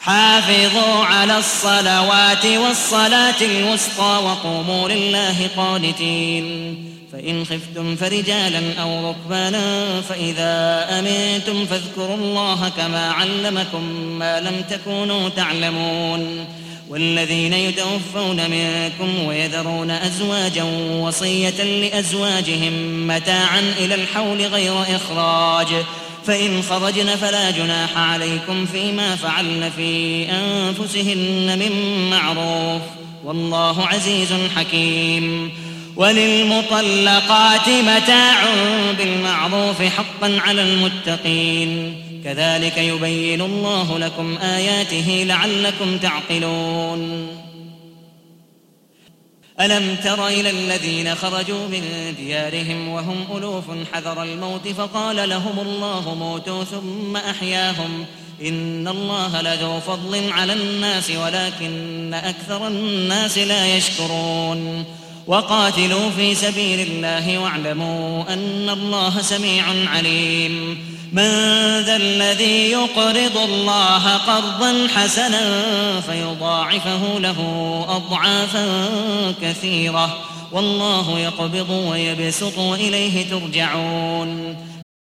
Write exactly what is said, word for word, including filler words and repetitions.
حافظوا على الصلوات والصلاة الوسطى وقوموا لله قانتين فإن خفتم فرجالا أو ركبانا فإذا أمنتم فاذكروا الله كما علمكم ما لم تكونوا تعلمون والذين يتوفون منكم ويذرون أزواجا وصية لأزواجهم متاعا إلى الحول غير إخراج فإن خرجن فلا جناح عليكم فيما فعلن في أنفسهن من معروف والله عزيز حكيم وللمطلقات متاع بالمعروف حقا على المتقين كذلك يبين الله لكم آياته لعلكم تعقلون ألم تر إلى الذين خرجوا من ديارهم وهم ألوف حذر الموت فقال لهم الله موتوا ثم أحياهم إن الله لذو فضل على الناس ولكن أكثر الناس لا يشكرون وقاتلوا في سبيل الله واعلموا أن الله سميع عليم من ذا الذي يقرض الله قرضا حسنا فيضاعفه له أضعافا كثيرة والله يقبض ويبسط وإليه ترجعون